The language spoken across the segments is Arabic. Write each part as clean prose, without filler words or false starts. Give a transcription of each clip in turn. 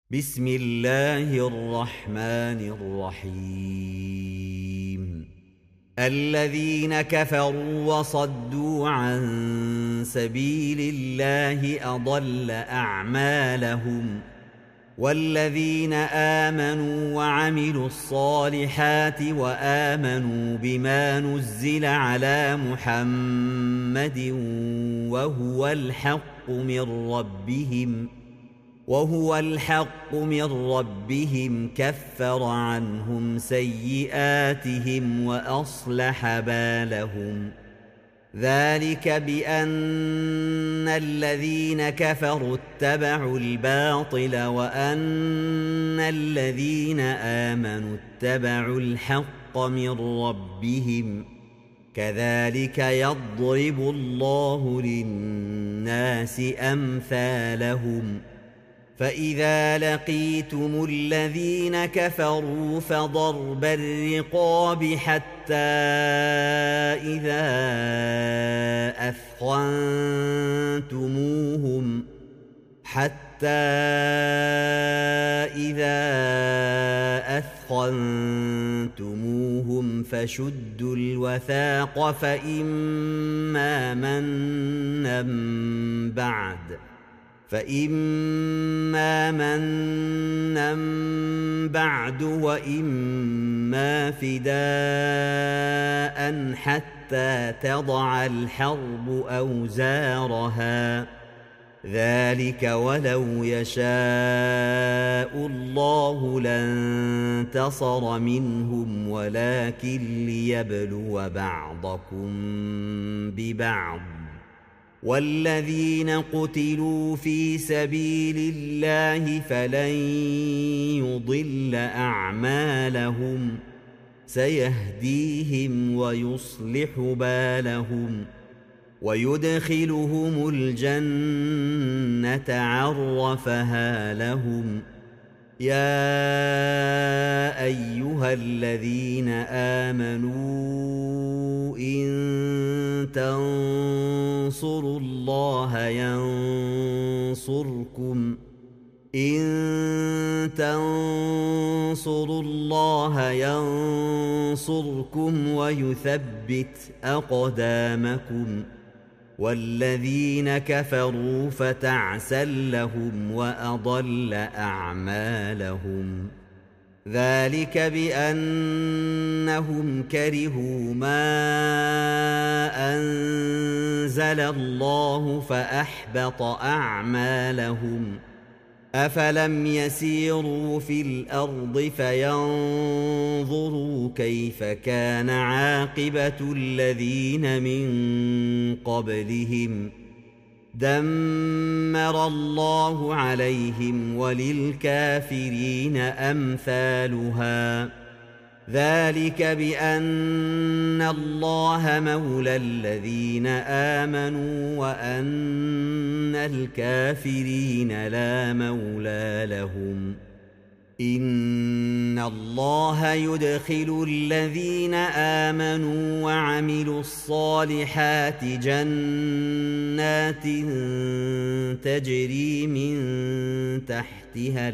بسم الله الرحمن الرحيم. الذين كفروا وصدوا عن سبيل الله أضل أعمالهم، والذين آمنوا وعملوا الصالحات وآمنوا بما نزل على محمد وهو الحق من ربهم كفر عنهم سيئاتهم وأصلح بالهم. ذلك بأن الذين كفروا اتبعوا الباطل وأن الذين آمنوا اتبعوا الحق من ربهم، كذلك يضرب الله للناس أمثالهم. فإذا لقيتم الذين كفروا فضرب الرقاب حتى إذا أثخنتموهم فشدوا الوثاق فإما منا بعد وإما فداء حتى تضع الحرب أوزارها. ذلك ولو يشاء الله لانتصر منهم ولكن ليبلو بعضكم ببعض. والذين قتلوا في سبيل الله فلن يضل أعمالهم، سيهديهم ويصلح بالهم ويدخلهم الجنة عرفها لهم. يا أيها الذين آمنوا إن تنصروا الله ينصركم ويثبت أقدامكم. والذين كفروا فتعسا لهم وأضل أعمالهم. ذلك بأنهم كرهوا ما أنزل الله فأحبط أعمالهم. أفلم يسيروا في الأرض فينظروا كيف كان عاقبة الذين من قبلهم، دمر الله عليهم وللكافرين أمثالها. ذلك بأن الله مولى الذين آمنوا وأن الكافرين لا مولى لهم. إن الله يدخل الذين آمنوا وعملوا الصالحات جنات تجري من تحتها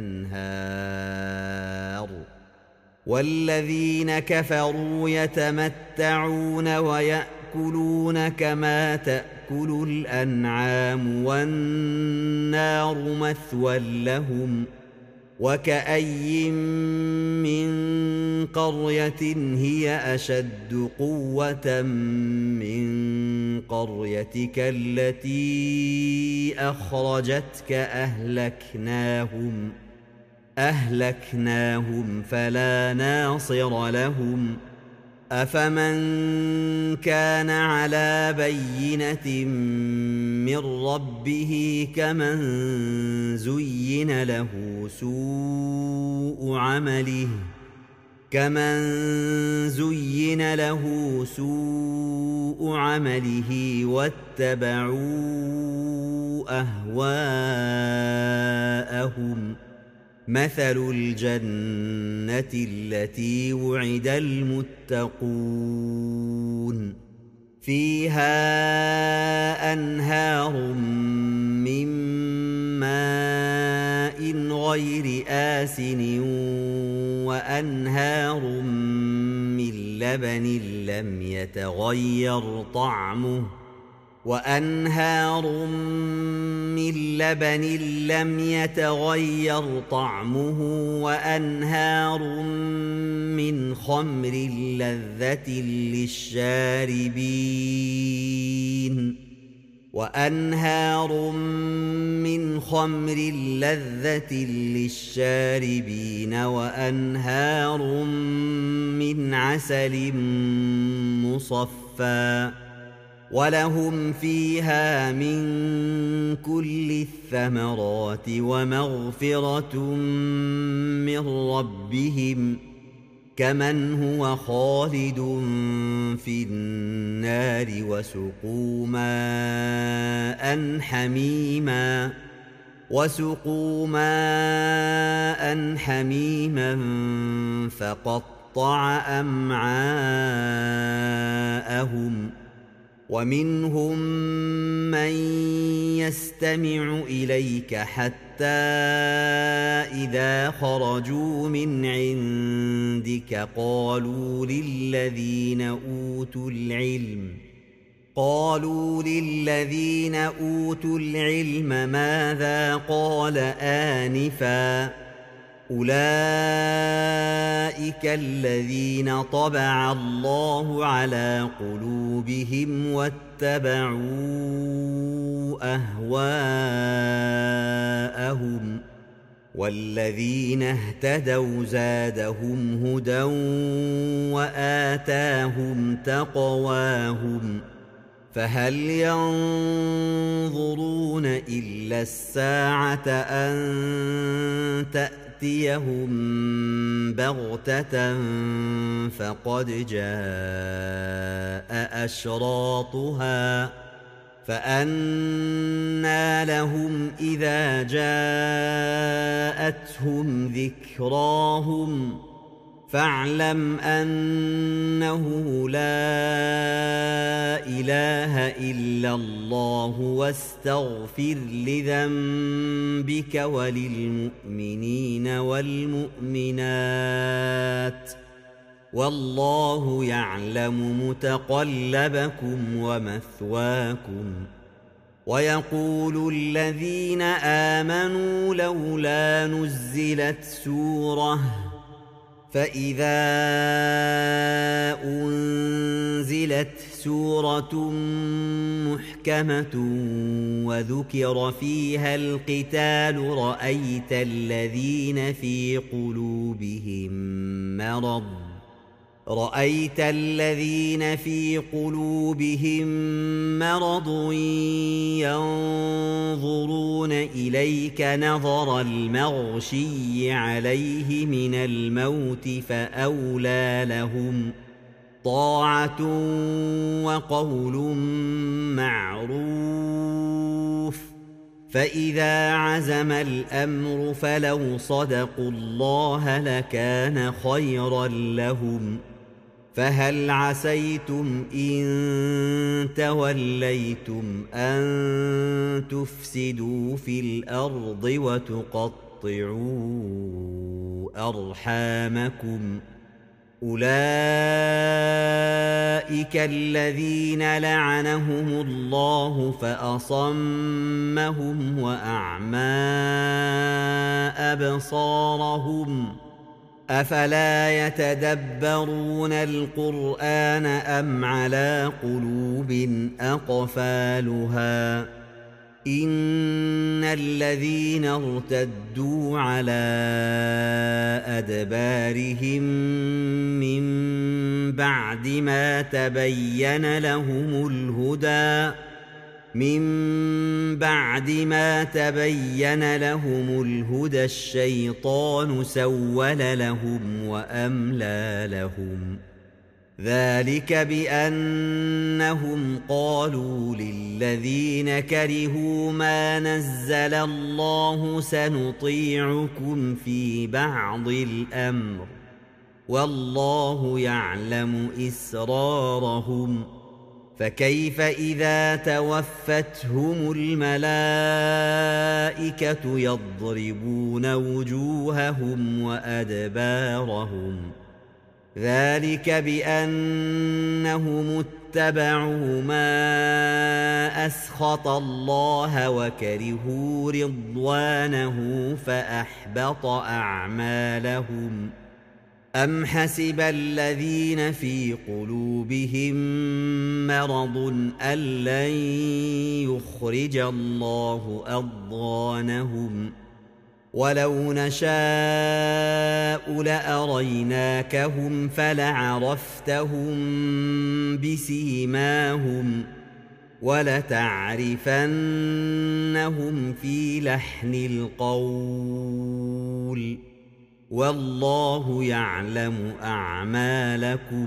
الأنهار، والذين كفروا يتمتعون ويأكلون كما تأكل الأنعام والنار مثوى لهم. وكأي من قرية هي أشد قوة من قريتك التي أخرجتك أهلكناهم فلا ناصر لهم. أفمن كان على بينة من ربه كمن زين له سوء عمله واتبعوا أهواءهم. مثل الجنة التي وعد المتقون فيها أنهار من ماء غير آسن وأنهار من لبن لم يتغير طعمه وأنهار من خمر لذة للشاربين وأنهار من عسل مصفى ولهم فيها من كل الثمرات ومغفرة من ربهم كمن هو خالد في النار وسقوا ماء حميما فقطع أمعاءهم ومنهم من يستمع إليك حتى إذا خرجوا من عندك قالوا للذين أوتوا العلم ماذا قال آنفا أولئك الذين طبع الله على قلوبهم واتبعوا أهواءهم والذين اهتدوا زادهم هدى وآتاهم تقواهم فهل ينظرون إلا الساعة أن تأتيهم بغتة فقد جاء أشراطها فأنى لهم إذا جاءتهم ذكراهم فاعلم أنه لا إله إلا الله واستغفر لذنبك وللمؤمنين والمؤمنات والله يعلم متقلبكم ومثواكم ويقول الذين آمنوا لولا نزلت سورة فإذا أنزلت سورة محكمة وذكر فيها القتال رأيت الذين في قلوبهم مرض ينظرون إليك نظر المغشي عليه من الموت فأولى لهم طاعة وقول معروف فإذا عزم الأمر فلو صدقوا الله لكان خيرا لهم فهل عسيتم إن توليتم أن تفسدوا في الأرض وتقطعوا أرحامكم أولئك الذين لعنهم الله فأصمهم وأعمى أبصارهم أفلا يتدبرون القرآن أم على قلوب أقفالها إن الذين ارتدوا على أدبارهم من بعد ما تبين لهم الهدى الشيطان سول لهم وأملى لهم ذلك بأنهم قالوا للذين كرهوا ما نزل الله سنطيعكم في بعض الأمر والله يعلم إسرارهم فكيف إذا توفتهم الملائكة يضربون وجوههم وأدبارهم ذلك بأنهم اتبعوا ما أسخط الله وكرهوا رضوانه فأحبط أعمالهم أم حسب الذين في قلوبهم مرض أن لن يخرج الله أضغانهم ولو نشاء لأريناكهم فلعرفتهم بسيماهم ولتعرفنهم في لحن القول والله يعلم أعمالكم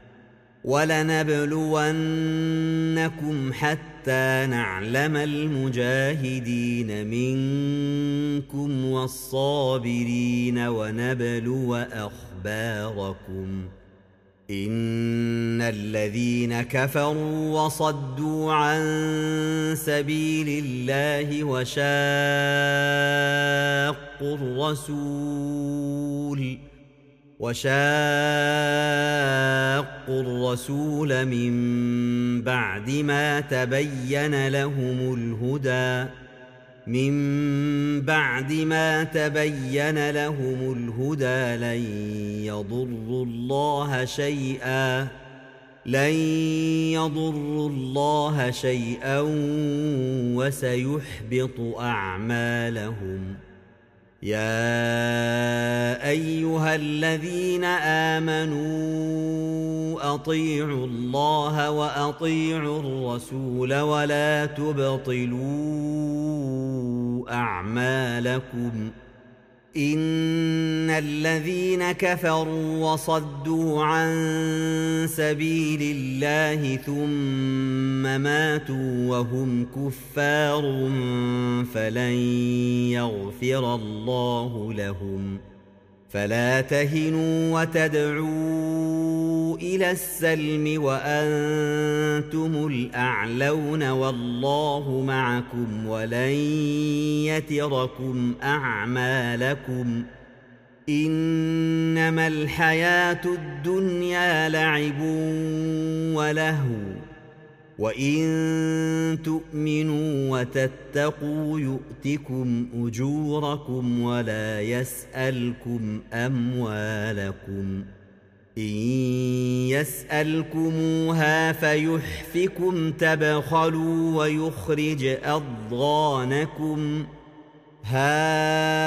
ولنبلونكم حتى نعلم المجاهدين منكم والصابرين ونبلو أخباركم إن الذين كفروا وصدوا عن سبيل الله وشاقوا الرسول من بعد ما تبين لهم الهدى لن يضروا الله شيئا وسيحبط أعمالهم يا أيها الذين آمنوا أطيعوا الله وأطيعوا الرسول ولا تبطلوا أعمالكم إن الذين كفروا وصدوا عن سبيل الله ثم ماتوا وهم كفار فلن يغفر الله لهم فلا تهنوا وتدعوا إلى السلم وأنتم الأعلون والله معكم ولن يتركم أعمالكم إنما الحياة الدنيا لعب ولهو وإن تؤمنوا وتتقوا يؤتكم أجوركم ولا يسألكم أموالكم إن يسألكموها فيحفكم تبخلوا ويخرج أضغانكم ها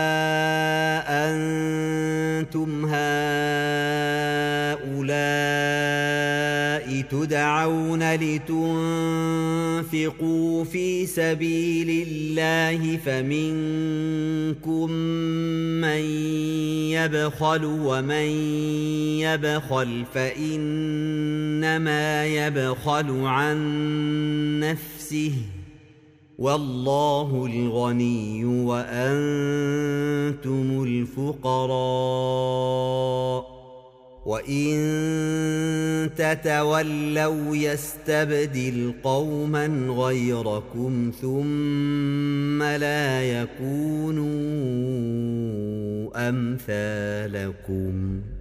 أنتم هؤلاء تدعون لتنفقوا في سبيل الله فمنكم من يبخل ومن يبخل فإنما يبخل عن نفسه والله الغني وأنتم الفقراء وإن تتولوا يستبدل قوما غيركم ثم لا يكونوا أمثالكم